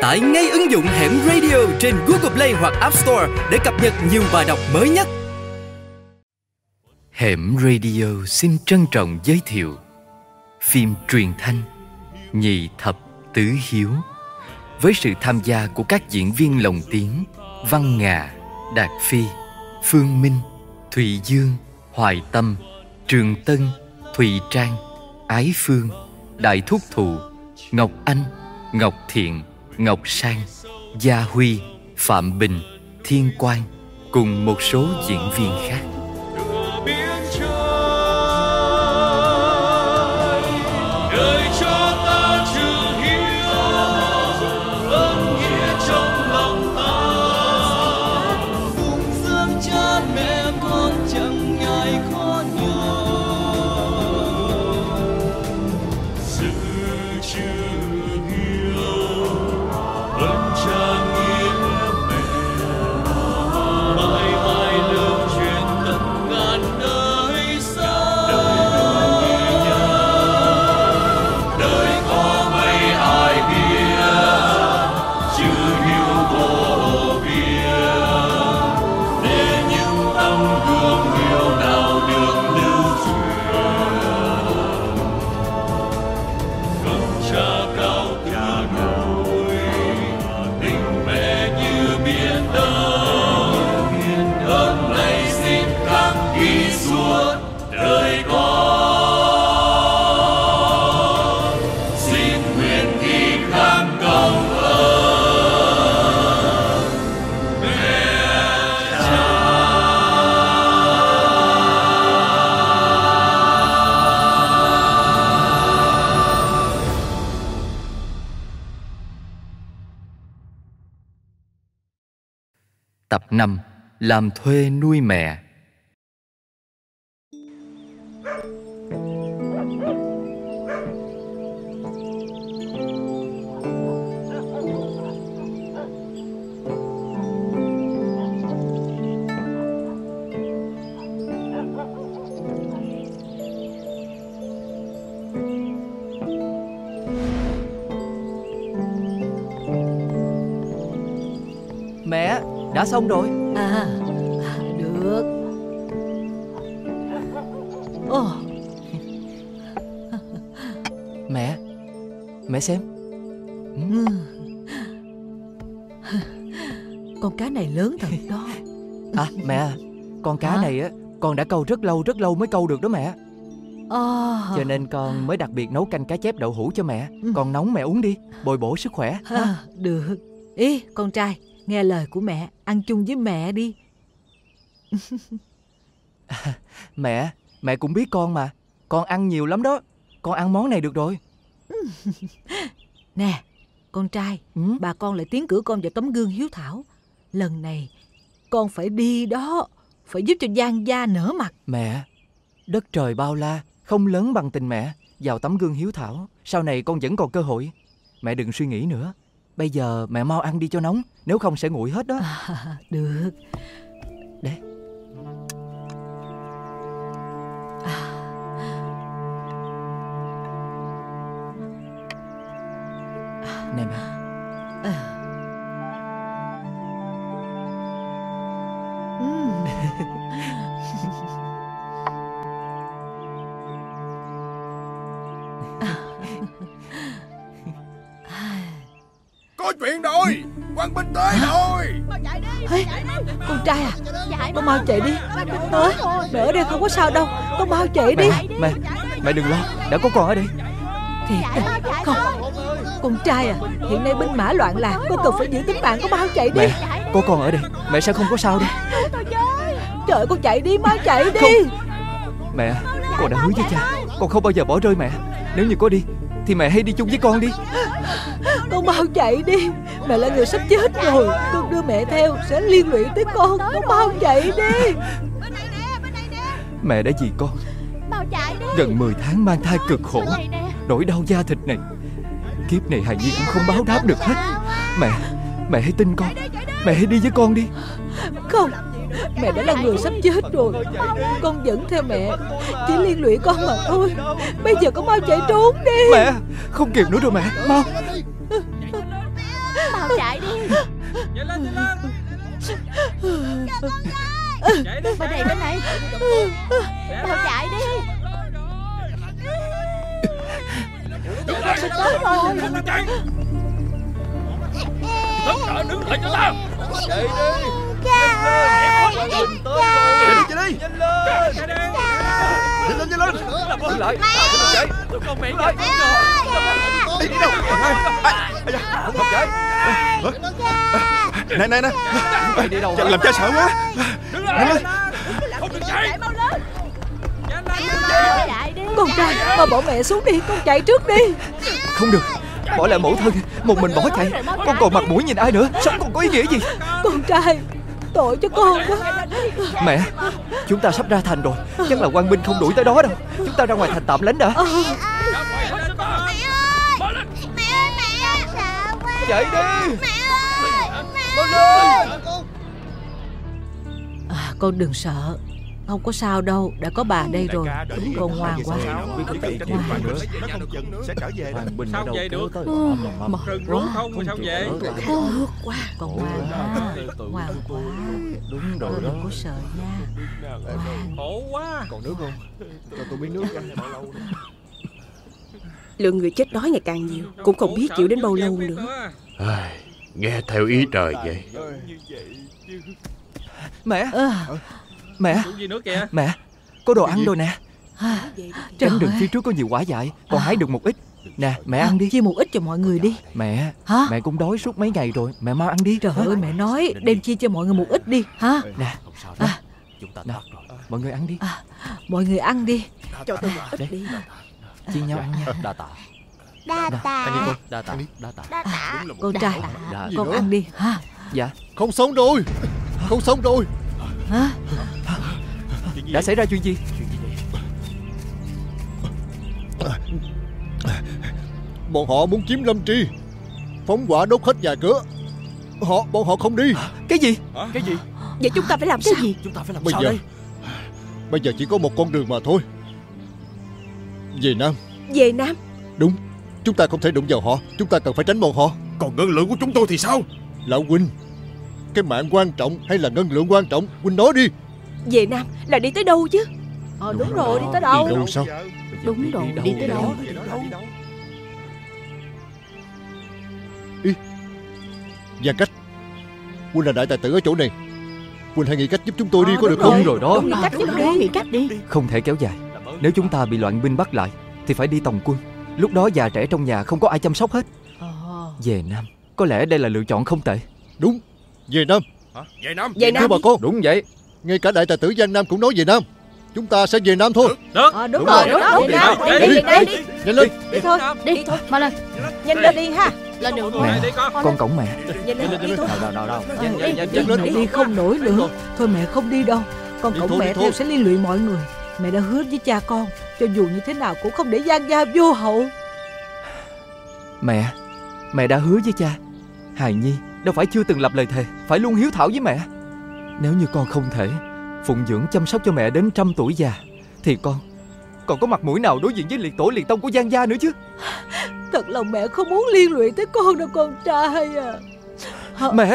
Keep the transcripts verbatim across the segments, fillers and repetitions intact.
tải ngay ứng dụng Hẻm Radio trên Google Play hoặc App Store để cập nhật nhiều bài đọc mới nhất. Hẻm Radio xin trân trọng giới thiệu phim truyền thanh Nhị Thập Tứ Hiếu với sự tham gia của các diễn viên lồng tiếng Văn Nga, Đạt Phi, Phương Minh, Thụy Dương, Hoài Tâm, Trường Tân, Thùy Trang, Ái Phương, Đại Thúc Thụ, Ngọc Anh, Ngọc Thiện, Ngọc Sang, Gia Huy, Phạm Bình, Thiên Quang cùng một số diễn viên khác. Tập năm. Làm thuê nuôi mẹ. Mẹ, đã xong rồi. À, được. Ồ. Mẹ, mẹ xem. Ừ. Con cá này lớn thật đó. À mẹ, con cá Hả? này á con đã câu rất lâu rất lâu mới câu được đó mẹ. À. Cho nên con mới đặc biệt nấu canh cá chép đậu hũ cho mẹ. Ừ. Con nóng mẹ uống đi, bồi bổ sức khỏe. À, được. Ý, con trai, nghe lời của mẹ, ăn chung với mẹ đi. À, mẹ, mẹ cũng biết con mà. Con ăn nhiều lắm đó. Con ăn món này được rồi. Nè, con trai, Ừ? bà con lại tiến cử con vào tấm gương hiếu thảo. Lần này con phải đi đó, phải giúp cho Giang gia nở mặt. Mẹ, đất trời bao la, không lớn bằng tình mẹ. Vào tấm gương hiếu thảo, sau này con vẫn còn cơ hội. Mẹ đừng suy nghĩ nữa. Bây giờ mẹ mau ăn đi cho nóng, nếu không sẽ nguội hết đó. À, được. Đấy. À. Nè mẹ. À. Uhm. Có chuyện rồi, quan binh tới rồi. Ê, con trai à, con mau chạy đi. Tới, mẹ ở đây không có sao đâu, con mau chạy đi. Mẹ, mẹ, mẹ đừng lo, đã có con ở đây. Thiệt à? Không, con trai à, hiện nay binh mã loạn lạc, con cần phải giữ tính mạng, con mau chạy đi. Mẹ, có con ở đây, mẹ sẽ không có sao đâu. Trời, con chạy đi, mau chạy đi. Không. Mẹ, con đã hứa với cha, con không bao giờ bỏ rơi mẹ. Nếu như có đi, thì mẹ hãy đi chung với con đi. Con mau chạy đi, mẹ là người sắp chết rồi. Con đưa mẹ theo sẽ liên lụy tới con. Con mau chạy đi. Mẹ đã vì con gần mười tháng mang thai cực khổ, nỗi đau da thịt này, kiếp này hài nhi cũng không báo đáp được hết. Mẹ, mẹ hãy tin con, mẹ hãy đi với con đi. Không, mẹ đã là người sắp chết rồi. Con dẫn theo mẹ chỉ liên lụy con mà thôi. Bây giờ con mau chạy trốn đi. Mẹ, không kịp nữa rồi mẹ, mau. Mau Bên này, bên này. Mau chạy đi. Sắp tới rồi. Tất cả đứng lại cho ta. Chạy đi. Cha ơi. Quang Bình tới Cha. rồi. Chạy đi. Nhanh lên. Nhanh lên, nhanh lên. Đứng lại. Chạy. Con mẹ lại. Đi đi đâu? Không chạy. Này này này. Mày đi đâu? Làm cha sợ quá. Đứng lại. Không được chạy. Chạy đi. Con trai, mà bỏ mẹ xuống đi. Con chạy trước đi. Không được. Bỏ lại mẫu thân. Một mình bỏ chạy. Con còn mặt mũi nhìn ai nữa. Sống còn có ý nghĩa gì? Con trai, tội cho con quá. Mẹ, chúng ta sắp ra thành rồi. Chắc là Quang Minh không đuổi tới đó đâu. Chúng ta ra ngoài thành tạm lánh đã. Mẹ ơi. Mẹ ơi, mẹ ơi. Sợ quá. Chạy đi. Mẹ ơi. Mẹ ơi. À, con đừng sợ. Không có sao đâu. Đã có bà đây rồi. Đúng, con ngoan quá. Sẽ trở về đó. Sao về được? Mệt Rừng quá. rú không mà sao về? Mệt quá. Con ngoan quá. Ngoan quá. Đúng rồi Con đó. đừng có sợ nha. Ngoan. Khổ quá. Còn nước không? Cho tôi miếng nước. Lượng người chết đói ngày càng nhiều, cũng không biết chịu đến bao lâu nữa. Ai, nghe theo ý trời vậy. Mẹ, À, mẹ, Uống gì nước kìa? mẹ, có đồ ăn rồi nè. à, Cánh rừng trời. phía trước có nhiều quả dại. Con hái được một ít. Nè, mẹ ăn đi. Chia một ít cho mọi người đi. Mẹ, Hả? mẹ cũng đói suốt mấy ngày rồi. Mẹ mau ăn đi. Trời ơi, mẹ nói đem chia cho mọi người một ít đi. Hả? Nè, À, nè, mọi người ăn đi. à, mọi người ăn đi. Cho tôi một ít đi. Chia nhau ăn nha. Đa tạ. Đa tạ. Đa tạ. Đa tạ. Đa tạ. Con trai, Đa con nữa? ăn đi. Hả? Dạ, Không sống rồi. Không sống rồi. Hả? đã xảy ra chuyện gì? Bọn họ muốn chiếm Lâm Tri, phóng hỏa đốt hết nhà cửa. Họ, bọn họ không đi. Cái gì? Cái gì? Vậy chúng ta phải làm sao? Chúng ta phải làm Bây sao giờ, đây? bây giờ chỉ có một con đường mà thôi. Về Nam. Về Nam. Đúng. Chúng ta không thể đụng vào họ. Chúng ta cần phải tránh bọn họ. Còn ngân lượng của chúng tôi thì sao? Lão huynh, cái mạng quan trọng hay là ngân lượng quan trọng? Huynh nói đi. Về Nam là đi tới đâu chứ? Ờ đúng rồi, đi tới đâu? Đi đâu sao? Đúng rồi, đi tới đâu? Gia Cách, huynh là đại tài tử ở chỗ này. Huynh hãy nghĩ cách giúp chúng tôi đi Ờ, có đúng được không? Đúng rồi đó. Nghĩ cách giúp đi, nghĩ cách đi. Không thể kéo dài. Nếu chúng ta bị loạn binh bắt lại thì phải đi tòng quân. Lúc đó già trẻ trong nhà không có ai chăm sóc hết. Ờ. Về Nam, có lẽ đây là lựa chọn không tệ. Đúng, về Nam. Về Nam. Về Thưa Nam bà đi. con, Đúng vậy. ngay cả đại tài tử Giang Nam cũng nói về Nam. Chúng ta sẽ về Nam thôi. Được. Ờ, đúng, Đúng rồi, rồi, đúng, đúng, đúng, đi đúng, nào, đi, đi, đi, đi, đi. Nhanh lên. Đi thôi, đi thôi, mau lên. Nhanh lên đi ha. Lên đường Mẹ, Đi con. con cổng mẹ. Nhanh lên, đi thôi. Đâu đâu đâu. Ờ, Nhanh, nhanh, nhanh, đi, nhanh lên. mẹ đi không nổi nữa. Thôi mẹ không đi đâu. Con Đi cổng thôi, mẹ đi theo thôi. sẽ liên lụy mọi người. Mẹ đã hứa với cha con, cho dù như thế nào cũng không để Giang Gia vô hậu. Mẹ, mẹ đã hứa với cha. Hài Nhi đâu phải chưa từng lập lời thề phải luôn hiếu thảo với mẹ. Nếu như con không thể phụng dưỡng chăm sóc cho mẹ đến trăm tuổi già thì con còn có mặt mũi nào đối diện với liệt tổ liệt tông của Giang Gia nữa chứ. Thật lòng mẹ không muốn liên lụy tới con đâu con trai à. Mẹ,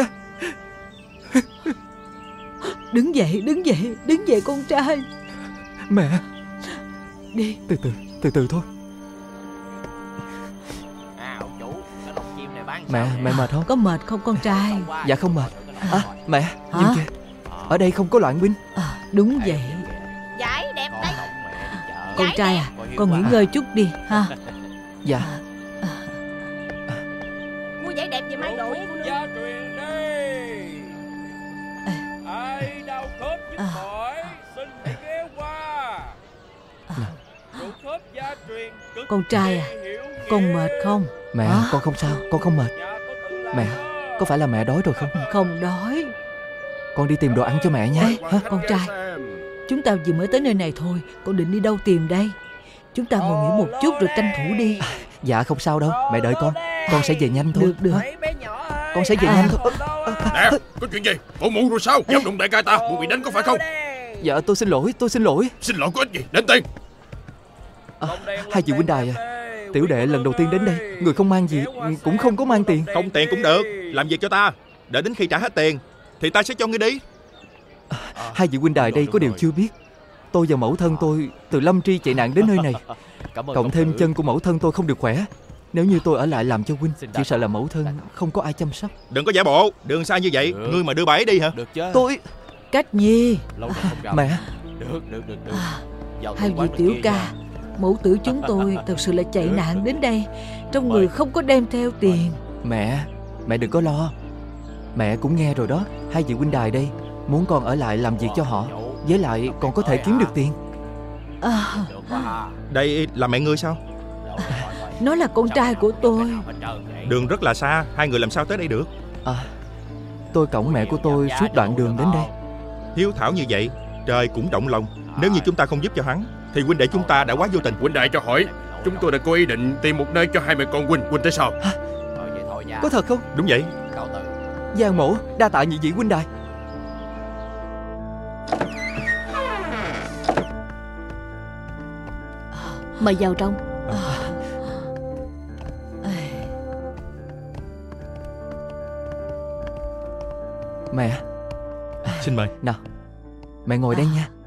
Đứng dậy, đứng dậy, đứng dậy con trai. mẹ, Đi. từ từ, từ từ thôi. À, ông chủ, cái lồng chim này bán Mẹ, mẹ mệt không? Có mệt không con trai? Dạ không mệt. À, mẹ, Hả? nhìn kìa, ở đây không có loạn binh. À, đúng vậy. Giải đẹp đấy. Con trai à, con nghỉ ngơi chút đi ha. Dạ. Mua giải đẹp về mai đội. Gia truyền đây. Ai đau khớp nhức À. mỏi xin hãy ghé qua. Rượu khớp gia truyền cực Con trai à, kỳ hiệu con nghiệm. mệt không? Mẹ, Hả? con không sao, con không mệt. Dạ, tôi tự làm Mẹ, đó. có phải là mẹ đói rồi không? Không đói. Con đi tìm đồ ăn cho mẹ nha. Ê, Hả? con trai, chúng ta vừa mới tới nơi này thôi. Con định đi đâu tìm đây? Chúng ta ngồi nghỉ một chút rồi tranh thủ đi. Dạ không sao đâu, mẹ đợi con. Con sẽ về nhanh thôi. Được, được. Mấy bé nhỏ ơi. Con sẽ về À. nhanh thôi. Nè, có chuyện gì? Bộ mụ rồi sao? Dám đụng đại ca ta, muốn bị đánh có phải không? Dạ tôi xin lỗi, tôi xin lỗi. Xin lỗi có ích gì, đến tiền. À, hai vị huynh đài à, tiểu đệ lần đầu tiên đến đây, người không mang gì, cũng không có mang tiền. Không tiền cũng được, làm việc cho ta. Đợi đến khi trả hết tiền thì ta sẽ cho ngươi đi. Hai vị huynh đài đây có điều chưa biết, tôi và mẫu thân tôi từ Lâm Tri chạy nạn đến nơi này. Cộng thêm chân của mẫu thân tôi không được khỏe. Nếu như tôi ở lại làm cho huynh, chỉ sợ là mẫu thân không có ai chăm sóc. Đừng có giả bộ, đường xa như vậy. Được. Ngươi mà đưa bà ấy đi hả? Được chứ. Tôi... Cách Nhi. Lâu rồi không gặp. Mẹ. Được, được, được, được. Hai vị tiểu ca, mẫu tử chúng tôi thật sự là chạy nạn đến đây, trong người không có đem theo tiền. Mẹ, mẹ đừng có lo. Mẹ cũng nghe rồi đó, hai vị huynh đài đây muốn con ở lại làm việc cho họ, với lại còn có thể kiếm được tiền. À, Đây là mẹ ngươi sao? nó là con trai của tôi. Đường rất là xa, hai người làm sao tới đây được? À, tôi cõng mẹ của tôi suốt đoạn đường đến đây. Hiếu thảo như vậy, trời cũng động lòng. Nếu như chúng ta không giúp cho hắn, thì huynh đệ chúng ta đã quá vô tình. Huynh đệ cho hỏi, chúng tôi đã có ý định tìm một nơi cho hai mẹ con huynh. Huynh thấy sao? Có thật không? Đúng vậy. Giang mổ, đa tạ nhị vị huynh đài. Mời vào trong. Mẹ, Xin mời. nào, mẹ ngồi đây nha.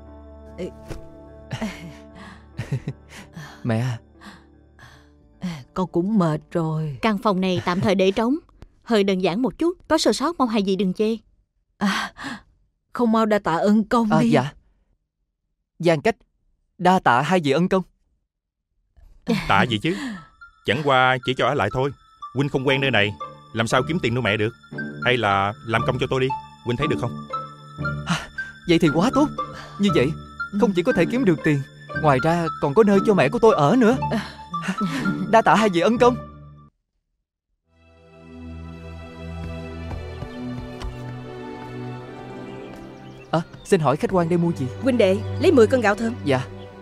Mẹ, Con cũng mệt rồi. Căn phòng này tạm thời để trống, hơi đơn giản một chút, có sơ sót mong hai vị đừng chê. À, không mau đa tạ ân công à, đi. dạ. Giang Cách, đa tạ hai vị ân công. Tạ gì chứ? Chẳng qua chỉ cho ở lại thôi. Huynh không quen nơi này, làm sao kiếm tiền nuôi mẹ được? Hay là làm công cho tôi đi, Huynh thấy được không? À, vậy thì quá tốt. Như vậy không chỉ có thể kiếm được tiền, ngoài ra còn có nơi cho mẹ của tôi ở nữa. Đa tạ hai vị ân công. À, xin hỏi khách quan đây mua gì? Huynh đệ, lấy mười cân gạo thơm. Dạ.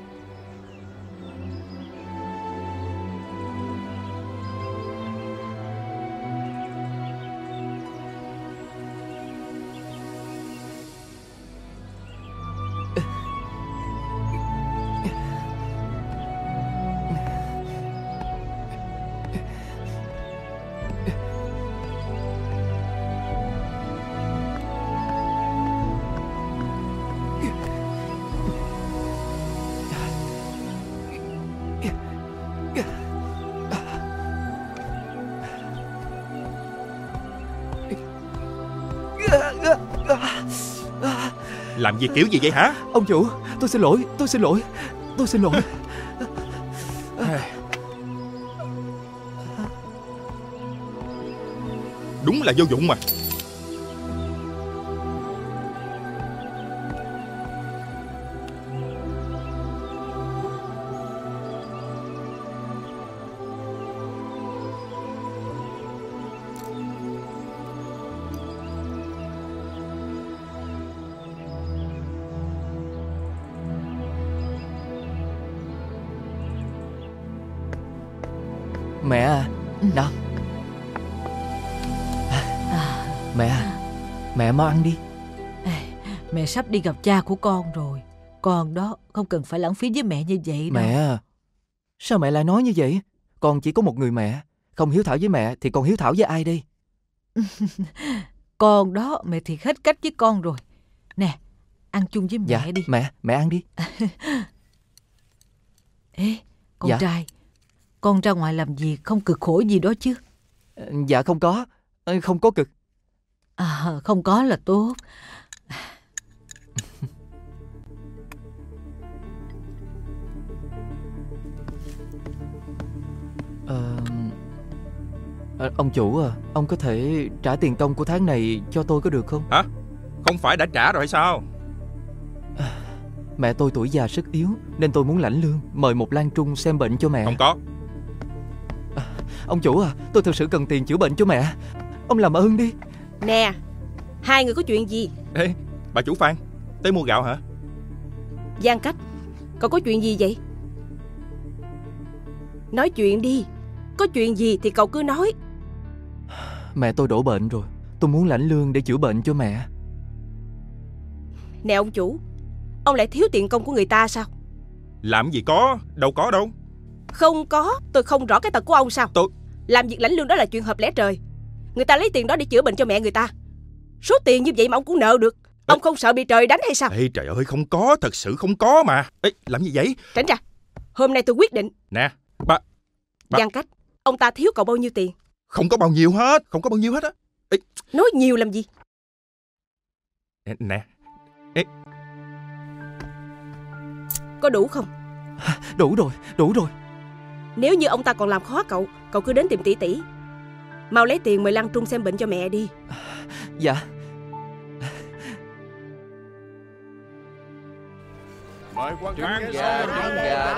Làm gì kiểu gì vậy hả? Ông chủ, tôi xin lỗi, tôi xin lỗi, tôi xin lỗi. Đúng là vô dụng mà. Mẹ à, nào. Mẹ à, mẹ mau ăn đi. Mẹ sắp đi gặp cha của con rồi. Con đó không cần phải lãng phí với mẹ như vậy đâu. Mẹ à, sao mẹ lại nói như vậy? Con chỉ có một người mẹ, không hiếu thảo với mẹ thì còn hiếu thảo với ai đây? Con đó mẹ thì hết cách với con rồi. Nè, ăn chung với mẹ Dạ, đi. mẹ, mẹ ăn đi. Ê, con Dạ. trai, con ra ngoài làm việc không cực khổ gì đó chứ? Dạ không có, không có cực. À, không có là tốt. Ờ, à, ông chủ à, ông có thể trả tiền công của tháng này cho tôi có được không? Hả? Không phải đã trả rồi hay sao? À, mẹ tôi tuổi già sức yếu nên tôi muốn lãnh lương, mời một lang trung xem bệnh cho mẹ. Không có. À, ông chủ à, tôi thực sự cần tiền chữa bệnh cho mẹ. Ông làm ơn đi. Nè, hai người có chuyện gì? Ê, bà chủ Phan, tới mua gạo hả? Giang Cách, cậu có chuyện gì vậy? Nói chuyện đi. Có chuyện gì thì cậu cứ nói. Mẹ tôi đổ bệnh rồi, tôi muốn lãnh lương để chữa bệnh cho mẹ. Nè ông chủ, ông lại thiếu tiền công của người ta sao? Làm gì có, đâu có đâu. Không có, tôi không rõ cái tật của ông sao? Tôi... Làm việc lãnh lương đó là chuyện hợp lẽ trời. Người ta lấy tiền đó để chữa bệnh cho mẹ người ta. Số tiền như vậy mà ông cũng nợ được. Ông không sợ bị trời đánh hay sao? Ê trời ơi, không có, thật sự không có mà. Ê, làm gì vậy? Tránh ra. Hôm nay tôi quyết định. Nè, ba, ba... Giang Cách, ông ta thiếu cậu bao nhiêu tiền? Không có bao nhiêu hết, không có bao nhiêu hết á. Ê. Nói nhiều làm gì? Nè. Ê. Có đủ không? Đủ rồi, đủ rồi. Nếu như ông ta còn làm khó cậu, cậu cứ đến tìm tỷ tỷ. Mau lấy tiền mời Lăng Trung xem bệnh cho mẹ đi. Dạ. Mời quan Trứng khán gà, trứng gà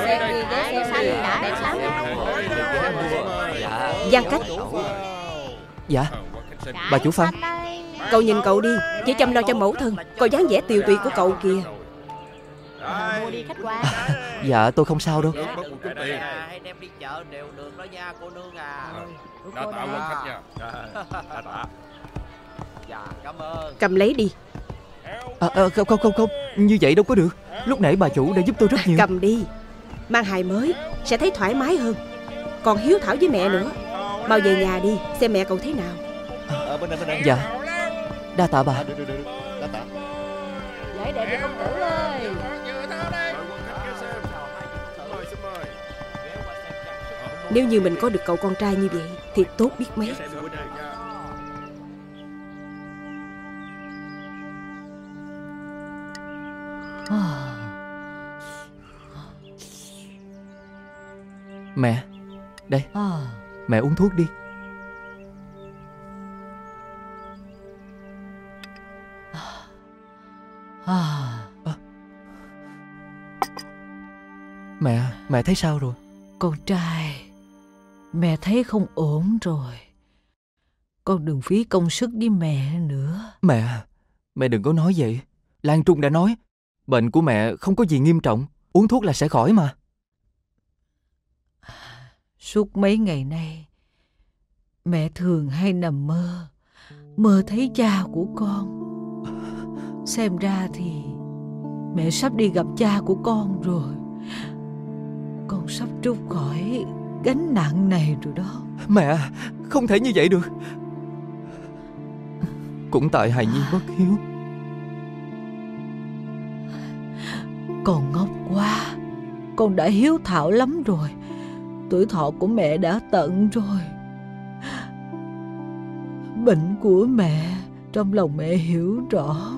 đây. Giang Cách. Dạ. Bà chủ Phan. Cậu nhìn cậu đi, chỉ chăm lo cho mẫu thân. Coi dáng vẻ tiều tụy của cậu kìa. Mua đi khách quan. Dạ tôi không sao đâu. Hãy đem đi chợ đều được đó nha cô nương à. Đa tạ quan khách nha. Đa tạ. Dạ cảm ơn. Cầm lấy đi. À, à, không không không không, như vậy đâu có được. Lúc nãy bà chủ đã giúp tôi rất nhiều. Cầm đi. Mang hài mới sẽ thấy thoải mái hơn. Còn hiếu thảo với mẹ nữa. Mau về nhà đi, xem mẹ cậu thế nào. À, bên này, bên này. Dạ. Đa tạ bà. À, được, được, được. Đa tạ. Vậy đẹp đi công tử ơi. Nếu như mình có được cậu con trai như vậy thì tốt biết mấy. Mẹ, đây, mẹ uống thuốc đi. À. Mẹ, mẹ thấy sao rồi? Con trai, mẹ thấy không ổn rồi. Con đừng phí công sức với mẹ nữa. Mẹ, mẹ đừng có nói vậy. Lan Trung đã nói, bệnh của mẹ không có gì nghiêm trọng, uống thuốc là sẽ khỏi mà. Suốt mấy ngày nay, mẹ thường hay nằm mơ, mơ thấy cha của con. Xem ra thì mẹ sắp đi gặp cha của con rồi. Con sắp trút khỏi gánh nặng này rồi đó. Mẹ, không thể như vậy được. Cũng tại hài nhi bất hiếu. Con ngốc quá. Con đã hiếu thảo lắm rồi. Tuổi thọ của mẹ đã tận rồi. Bệnh của mẹ trong lòng mẹ hiểu rõ.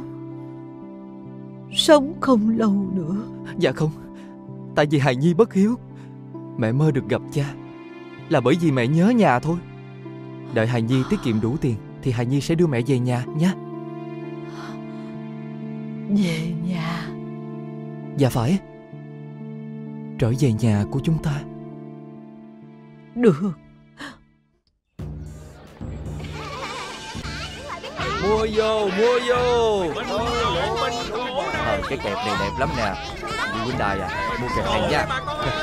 Sống không lâu nữa. Dạ không, tại vì hài nhi bất hiếu. Mẹ mơ được gặp cha là bởi vì mẹ nhớ nhà thôi. Đợi hài nhi tiết kiệm đủ tiền thì hài nhi sẽ đưa mẹ về nhà nhé. Về nhà? Dạ phải. Trở về nhà của chúng ta. Được. Mua vô, mua vô. Ờ, cái kẹp này đẹp lắm nè. Chị Huynh Đài à, mua kẹp này nha.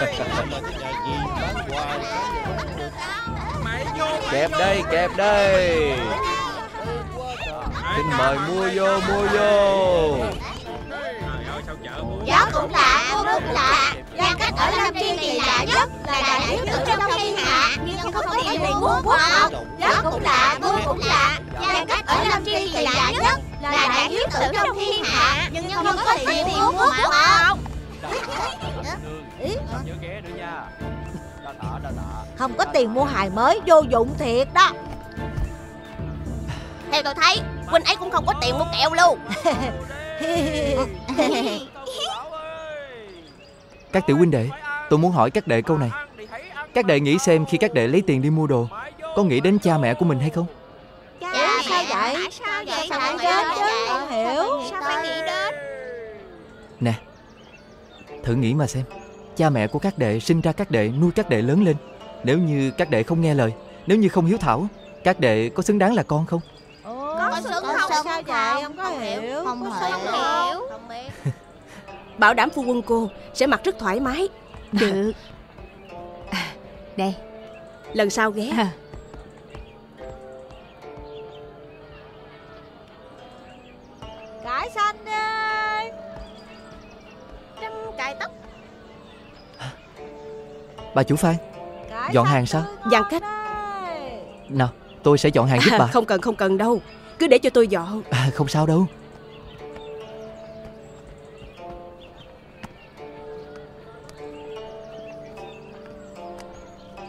Kẹp đây, kẹp đây. Xin mời mua vô, mua vô. Gió cũng lạ, mưa cũng lạ. Giang Cách ở Lâm Tri kỳ lạ nhất là đại hiếu tử trong thiên hạ, nhưng không có tiền liền muốn quốc học. Gió cũng lạ, mưa cũng lạ. Giang Cách ở Lâm Tri kỳ lạ nhất là đại hiếu tử trong thiên hạ, nhưng không có tiền liền muốn quốc học. Không có tiền mua hài mới vô dụng thiệt đó. Theo tôi thấy huynh ấy cũng không có tiền mua kẹo luôn. Các tiểu huynh đệ, tôi muốn hỏi các đệ câu này. Các đệ nghĩ xem khi các đệ lấy tiền đi mua đồ, có nghĩ đến cha mẹ của mình hay không? Dạ, sao vậy? Sao vậy? Sao phải đến chứ? Không hiểu. Sao phải nghĩ đến? Nè, thử nghĩ mà xem. Cha mẹ của các đệ sinh ra các đệ, nuôi các đệ lớn lên. Nếu như các đệ không nghe lời, nếu như không hiếu thảo, các đệ có xứng đáng là con không? Có xứng không? Sao vậy? Không có hiểu. Không hiểu. Bảo đảm phu quân cô sẽ mặc rất thoải mái. Được. À, đây. Lần sau ghé. À. Cải xanh đi. Trăm cài tóc. Bà chủ Phan, Cải dọn hàng sao? Giang Cách. Nào, tôi sẽ dọn hàng giúp bà. Không cần, không cần đâu. Cứ để cho tôi dọn. À, không sao đâu.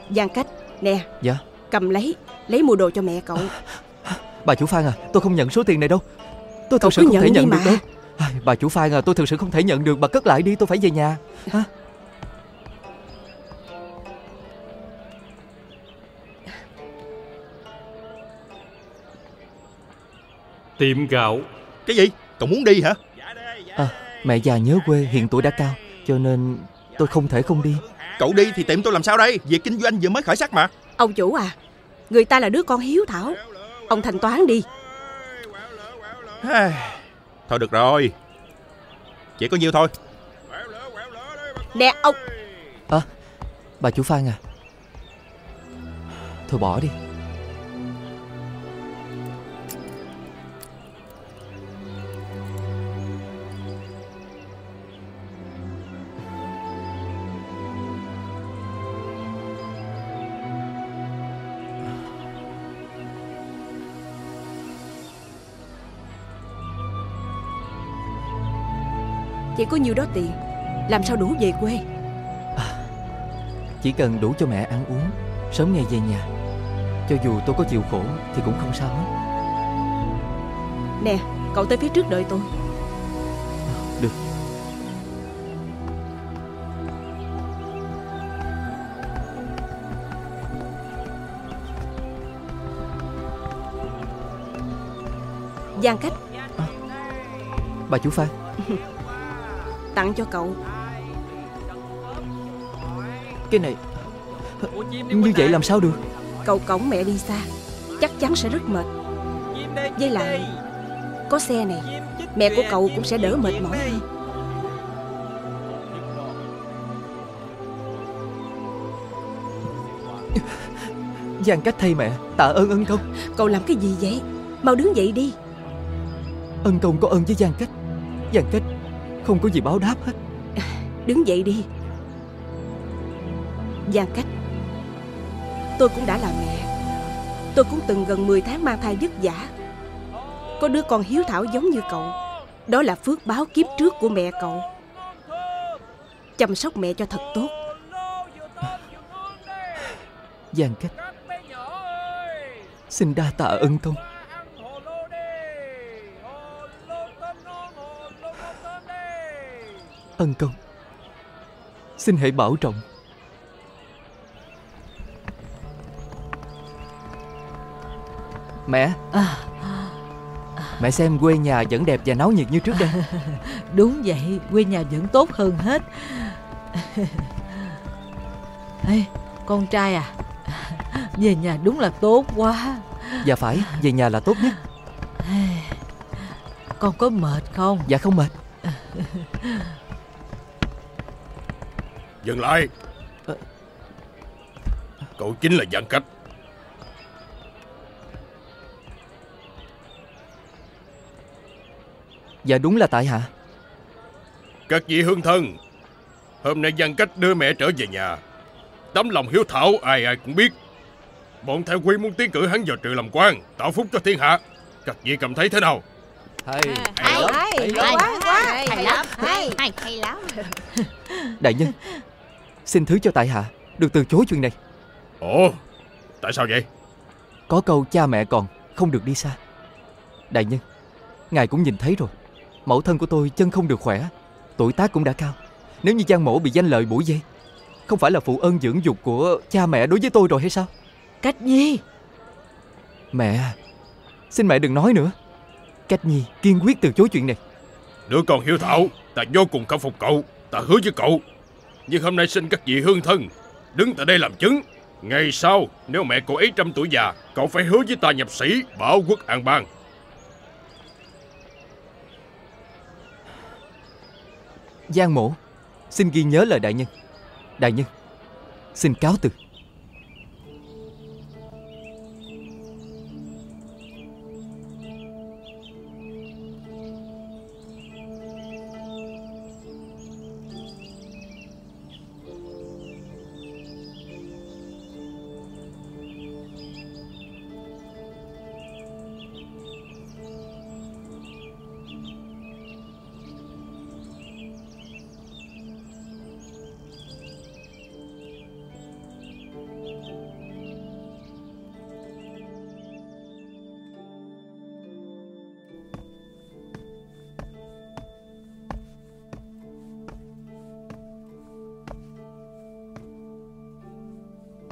Giang Cách, nè. Dạ. Cầm lấy, lấy mua đồ cho mẹ cậu. Bà chủ Phan à, tôi không nhận số tiền này đâu. Tôi Cậu thực sự cứ không nhận thể đi nhận mà. được đâu. À, bà chủ Phan à, tôi thực sự không thể nhận được. Bà cất lại đi, tôi phải về nhà. Hả? Tiệm gạo. Cái gì? Cậu muốn đi hả? À, mẹ già nhớ quê, hiện tuổi đã cao, cho nên tôi không thể không đi. Cậu đi thì tiệm tôi làm sao đây? Việc kinh doanh vừa mới khởi sắc mà. Ông chủ à, người ta là đứa con hiếu thảo, ông thanh toán đi. Thôi được rồi, chỉ có nhiêu thôi. Nè ông. À, bà chủ Phan à, thôi bỏ đi. Chỉ có nhiêu đó tiền, làm sao đủ về quê? À, chỉ cần đủ cho mẹ ăn uống, sớm ngày về nhà. Cho dù tôi có chịu khổ thì cũng không sao hết. Nè, cậu tới phía trước đợi tôi. Được. Giang Cách. À, bà chủ Phan. Tặng cho cậu. Cái này như vậy làm sao được? Cậu cõng mẹ đi xa, chắc chắn sẽ rất mệt. Với lại có xe này, mẹ của cậu cũng sẽ đỡ mệt mỏi hơn. Giang Cách thay mẹ, tạ ơn ân công. Cậu làm cái gì vậy? Mau đứng dậy đi. Ân công có ơn với Giang Cách. Giang Cách không có gì báo đáp hết. Đứng dậy đi. Giang Cách, tôi cũng đã là mẹ. Tôi cũng từng gần mười tháng mang thai vất vả. Có đứa con hiếu thảo giống như cậu, đó là phước báo kiếp trước của mẹ cậu. Chăm sóc mẹ cho thật tốt. Giang Cách, xin đa tạ ân công. Ân công, xin hãy bảo trọng. Mẹ à, mẹ xem quê nhà vẫn đẹp và náo nhiệt như trước đây. Đúng vậy, quê nhà vẫn tốt hơn hết. Ê, con trai à, về nhà đúng là tốt quá. Dạ phải, về nhà là tốt nhất. Con có mệt không? Dạ không mệt. Dừng lại. Cậu chính là Giang Cách. Dạ đúng là tại hạ. Các vị hương thân, hôm nay Giang Cách đưa mẹ trở về nhà. Tấm lòng hiếu thảo ai ai cũng biết. Bọn theo quy muốn tiến cử hắn vào trừ làm quan, tạo phúc cho thiên hạ. Các vị cảm thấy thế nào? Hay, hay lắm, hay lắm, hay lắm, hay, hay, hay lắm. Đại nhân, xin thứ cho tại hạ được từ chối chuyện này. Ồ, tại sao vậy? Có câu cha mẹ còn không được đi xa. Đại nhân, ngài cũng nhìn thấy rồi, mẫu thân của tôi chân không được khỏe, tuổi tác cũng đã cao. Nếu như Giang mổ bị danh lợi bủa vây, không phải là phụ ơn dưỡng dục của cha mẹ đối với tôi rồi hay sao? Cách Nhi. Mẹ, xin mẹ đừng nói nữa. Cách Nhi kiên quyết từ chối chuyện này. Đứa con hiếu thảo, ta vô cùng khâm phục cậu, ta hứa với cậu. Nhưng hôm nay xin các vị hương thân đứng tại đây làm chứng. Ngày sau nếu mẹ cậu ấy trăm tuổi già, cậu phải hứa với ta nhập sĩ, bảo quốc an bang. Giang mổ xin ghi nhớ lời đại nhân. Đại nhân, xin cáo từ.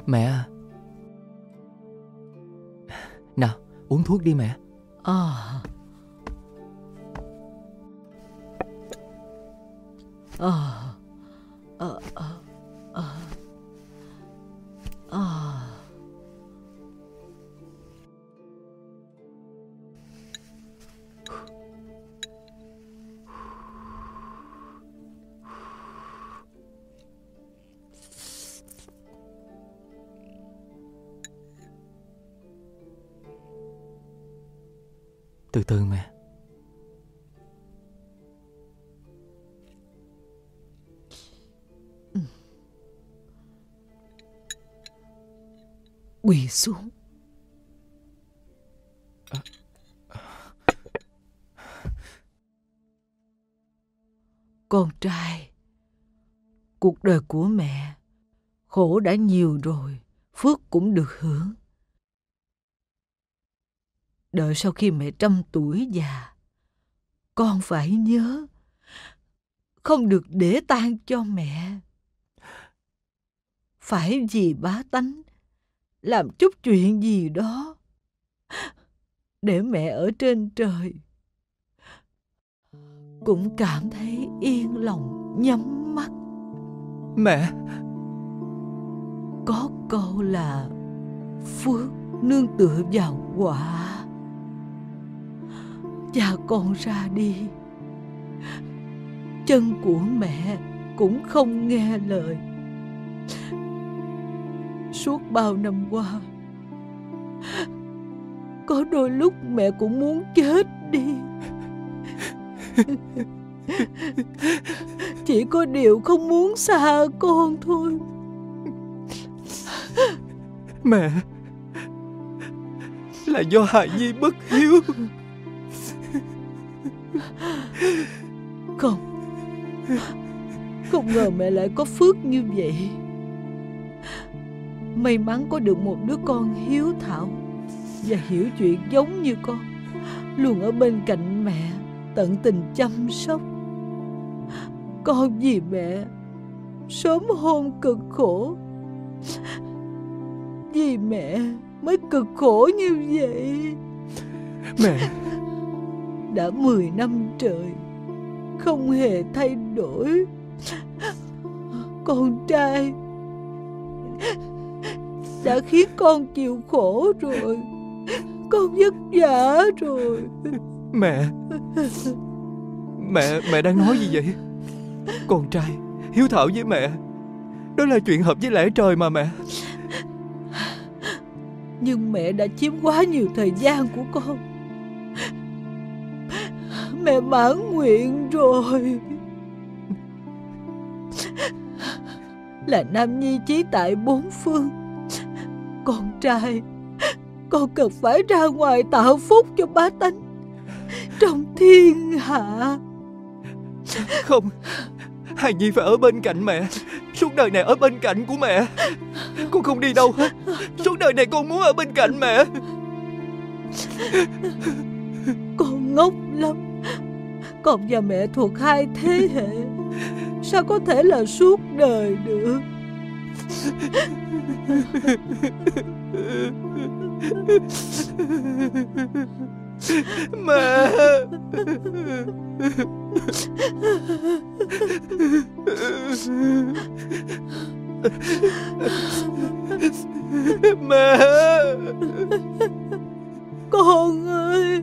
Mẹ à. Nào, uống thuốc đi mẹ. À. À. À. À. À. À. Từ từ mẹ. Quỳ xuống. Con trai, cuộc đời của mẹ khổ đã nhiều rồi, phước cũng được hưởng. Đợi sau khi mẹ trăm tuổi già, con phải nhớ không được để tang cho mẹ. Phải vì bá tánh làm chút chuyện gì đó để mẹ ở trên trời cũng cảm thấy yên lòng nhắm mắt. Mẹ, có câu là phước nương tựa vào quả. Cha con ra đi, chân của mẹ cũng không nghe lời. Suốt bao năm qua, có đôi lúc mẹ cũng muốn chết đi. Chỉ có điều không muốn xa con thôi. Mẹ, là do Hài Nhi bất hiếu. Không, không ngờ mẹ lại có phước như vậy. May mắn có được một đứa con hiếu thảo và hiểu chuyện giống như con, luôn ở bên cạnh mẹ, tận tình chăm sóc. Con vì mẹ sớm hôn cực khổ, vì mẹ mới cực khổ như vậy. Mẹ, đã mười năm trời không hề thay đổi. Con trai đã khiến con chịu khổ rồi, con vất vả rồi. Mẹ, Mẹ, mẹ đang nói gì vậy? Con trai hiếu thảo với mẹ, đó là chuyện hợp với lẽ trời mà mẹ. Nhưng mẹ đã chiếm quá nhiều thời gian của con. Mẹ mãn nguyện rồi. Là nam nhi chí tại bốn phương, con trai con cần phải ra ngoài tạo phúc cho bá tánh trong thiên hạ. Không, Hài Nhi phải ở bên cạnh mẹ, suốt đời này ở bên cạnh của mẹ. Con không đi đâu hết, suốt đời này con muốn ở bên cạnh mẹ. Con ngốc lắm. Con và mẹ thuộc hai thế hệ, sao có thể là suốt đời được? Mẹ, mẹ, con ơi.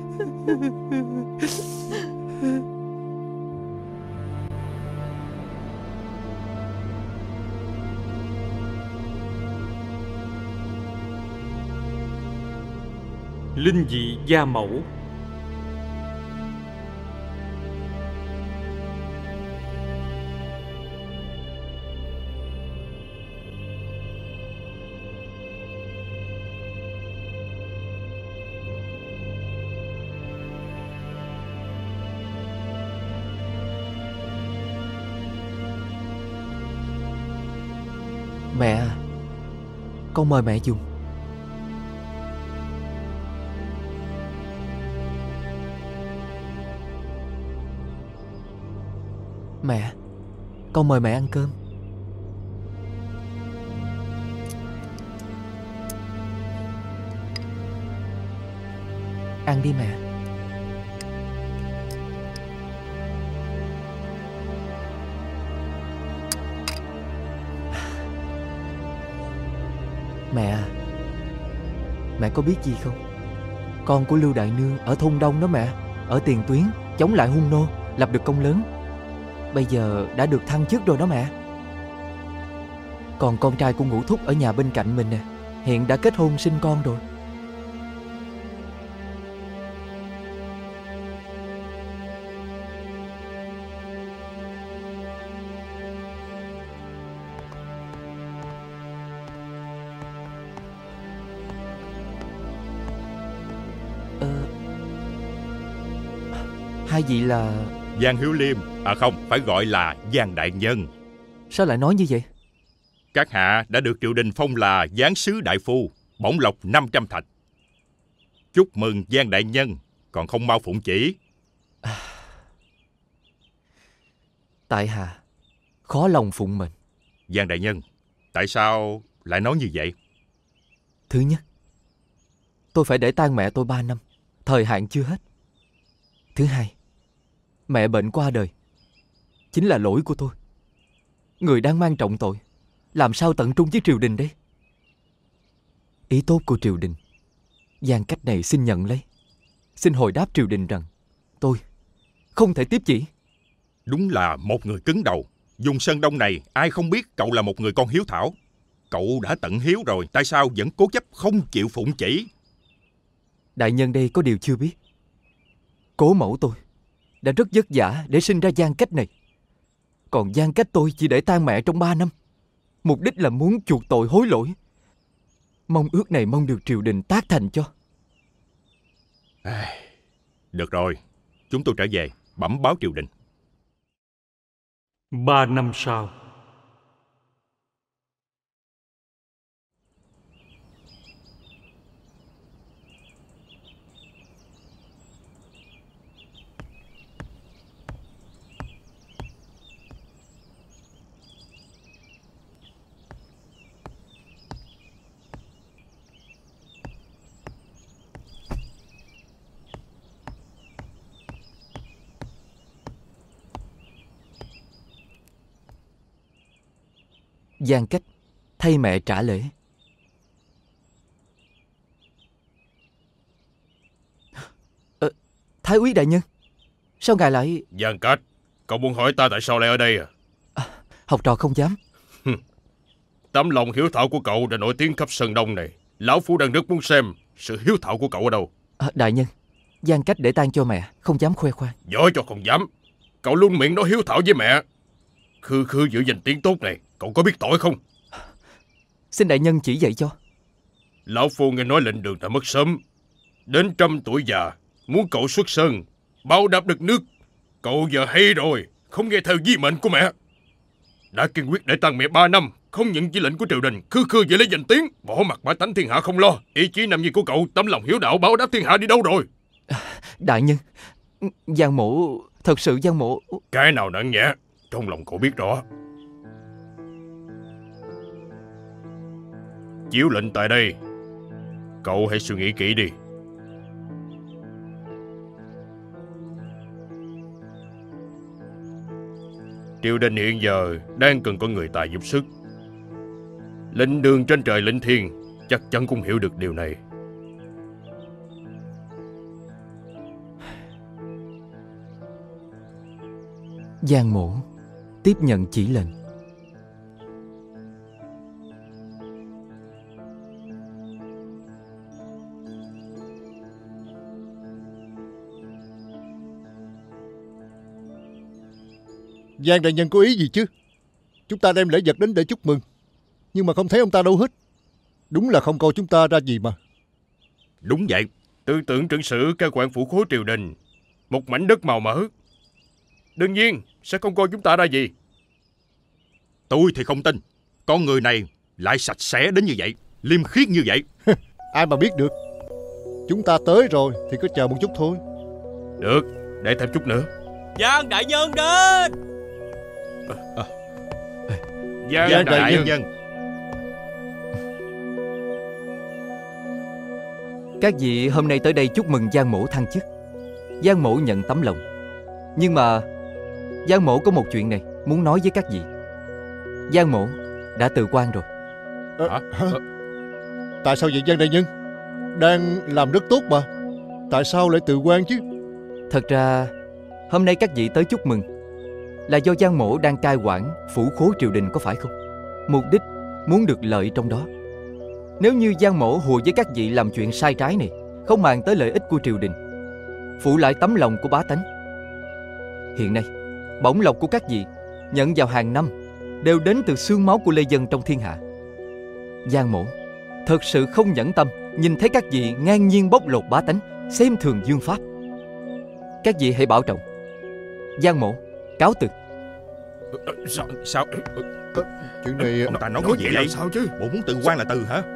Linh dị gia mẫu. Mẹ, con mời mẹ dùng. Mẹ, con mời mẹ ăn cơm. Ăn đi mẹ. Mẹ à, mẹ có biết gì không? Con của Lưu Đại Nương ở thôn Đông đó mẹ, ở Tiền Tuyến, chống lại hung nô, lập được công lớn. Bây giờ đã được thăng chức rồi đó mẹ. Còn con trai của Ngũ Thúc ở nhà bên cạnh mình nè, hiện đã kết hôn sinh con rồi. Hai vị là... Giang Hiếu Liêm. À không, phải gọi là Giang Đại Nhân. Sao lại nói như vậy? Các hạ đã được triều đình phong là giáng sứ đại phu, bổng lộc năm trăm thạch. Chúc mừng Giang Đại Nhân, còn không mau phụng chỉ. À, tại hạ khó lòng phụng mệnh. Giang Đại Nhân, tại sao lại nói như vậy? Thứ nhất, tôi phải để tang mẹ tôi ba năm, thời hạn chưa hết. Thứ hai, mẹ bệnh qua đời, chính là lỗi của tôi. Người đang mang trọng tội, làm sao tận trung với triều đình đấy? Ý tốt của triều đình, Giang Cách này xin nhận lấy. Xin hồi đáp triều đình rằng tôi không thể tiếp chỉ. Đúng là một người cứng đầu. Vùng Sơn Đông này ai không biết cậu là một người con hiếu thảo. Cậu đã tận hiếu rồi, tại sao vẫn cố chấp không chịu phụng chỉ? Đại nhân đây có điều chưa biết. Cố mẫu tôi đã rất vất vả để sinh ra Giang Cách này. Còn Giang Cách tôi chỉ để tang mẹ trong ba năm, mục đích là muốn chuộc tội hối lỗi. Mong ước này mong được triều đình tác thành cho. À, được rồi, chúng tôi trở về bẩm báo triều đình. Ba năm sau. Giang Cách thay mẹ trả lễ. Ờ, Thái úy đại nhân, sao ngài lại... Giang Cách, cậu muốn hỏi ta tại sao lại ở đây à? À, học trò không dám. Tấm lòng hiếu thảo của cậu đã nổi tiếng khắp Sơn Đông này. Lão Phu đang rất muốn xem sự hiếu thảo của cậu ở đâu. À, đại nhân, Giang Cách để tang cho mẹ, không dám khoe khoang. Giỏi cho không dám. Cậu luôn miệng nói hiếu thảo với mẹ. Khư khư giữ danh tiếng tốt này, cậu có biết tội không? Xin đại nhân chỉ dạy cho. Lão Phu nghe nói lệnh đường đã mất sớm, đến trăm tuổi già, muốn cậu xuất sơn báo đáp đất nước. Cậu giờ hay rồi, không nghe theo di mệnh của mẹ. Đã kiên quyết để tang mẹ ba năm, không nhận chỉ lệnh của triều đình, khư khư vậy lấy danh tiếng, bỏ mặt bá tánh thiên hạ không lo. Ý chí nam nhi của cậu, tấm lòng hiếu đạo báo đáp thiên hạ đi đâu rồi? Đại nhân, Giang mộ, thật sự Giang mộ... Cái nào nặng nhẹ, trong lòng cậu biết rõ. Chiếu lệnh tại đây, cậu hãy suy nghĩ kỹ đi. Triều đình hiện giờ đang cần có người tài giúp sức. Lệnh đường trên trời lệnh thiên chắc chắn cũng hiểu được điều này. Giang mộ tiếp nhận chỉ lệnh. Giang đại nhân có ý gì chứ? Chúng ta đem lễ vật đến để chúc mừng, nhưng mà không thấy ông ta đâu hết. Đúng là không coi chúng ta ra gì mà. Đúng vậy. Tư tưởng trấn sử các quan phủ khối triều đình, một mảnh đất màu mỡ, đương nhiên sẽ không coi chúng ta ra gì. Tôi thì không tin con người này lại sạch sẽ đến như vậy, liêm khiết như vậy. Ai mà biết được. Chúng ta tới rồi thì cứ chờ một chút thôi. Được, để thêm chút nữa. Giang đại nhân đến. à, à. Giang, Giang đại, đại nhân, nhân. Các vị hôm nay tới đây chúc mừng Giang Mỗ thăng chức. Giang Mỗ nhận tấm lòng. Nhưng mà Giang Mỗ có một chuyện này muốn nói với các vị. Giang Mỗ đã từ quan rồi. À, hả? Tại sao vậy Giang đại nhân? Đang làm rất tốt mà. Tại sao lại từ quan chứ? Thật ra hôm nay các vị tới chúc mừng là do Giang Mỗ đang cai quản phủ khố triều đình, có phải không? Mục đích muốn được lợi trong đó. Nếu như Giang Mỗ hùa với các vị làm chuyện sai trái này, không màng tới lợi ích của triều đình, phụ lại tấm lòng của bá tánh. Hiện nay bổng lộc của các vị nhận vào hàng năm đều đến từ xương máu của lê dân trong thiên hạ. Giang Mỗ thật sự không nhẫn tâm nhìn thấy các vị ngang nhiên bóc lột bá tánh, xem thường dương pháp. Các vị hãy bảo trọng. Giang Mỗ cáo từ. Sao sao chuyện này ông ta nói có gì vậy? Sao chứ? Bộ muốn từ quan là từ hả?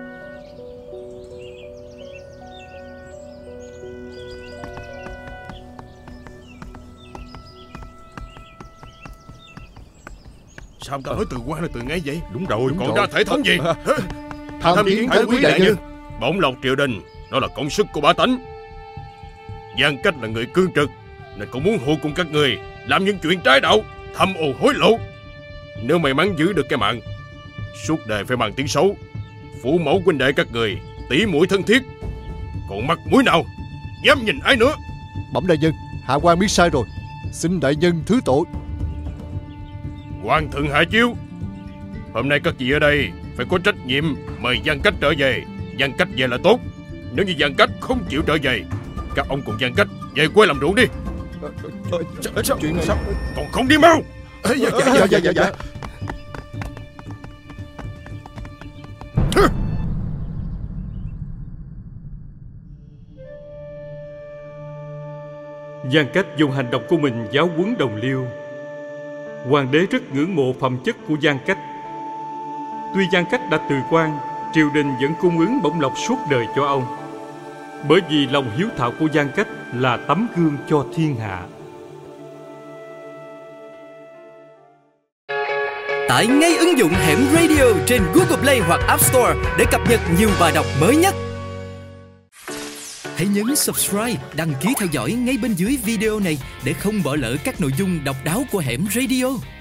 Sao ông ta nói từ quan là từ ngay vậy? Đúng rồi. Còn ra thể thống gì? Tham, Tham kiến Thái quý đại nhân. Bổng lộc triều đình đó là công sức của bá tánh. Giang Cách là người cương trực, nên cũng muốn hùa cùng các người làm những chuyện trái đạo, thâm ô hối lộ. Nếu may mắn giữ được cái mạng, suốt đời phải mang tiếng xấu. Phụ mẫu huynh đệ các người tỉ muội thân thiết, còn mặt mũi nào dám nhìn ai nữa? Bẩm đại nhân, hạ quan biết sai rồi, xin đại nhân thứ tội. Hoàng thượng hạ chiếu, hôm nay các vị ở đây phải có trách nhiệm mời Giang Cách trở về. Giang Cách về là tốt. Nếu như Giang Cách không chịu trở về, các ông cùng Giang Cách về quê làm ruộng đi. Sao? Chuyện này... Sao? Còn không đi mau. Dạ dạ dạ dạ, dạ. Giang Cách dùng hành động của mình giáo huấn đồng liêu. Hoàng đế rất ngưỡng mộ phẩm chất của Giang Cách. Tuy Giang Cách đã từ quan, triều đình vẫn cung ứng bổng lộc suốt đời cho ông, bởi vì lòng hiếu thảo của Giang Cách là tấm gương cho thiên hạ. Tải ngay ứng dụng Hẻm Radio trên Google Play hoặc App Store để cập nhật nhiều bài đọc mới nhất. Hãy nhấn subscribe, đăng ký theo dõi ngay bên dưới video này để không bỏ lỡ các nội dung độc đáo của Hẻm Radio.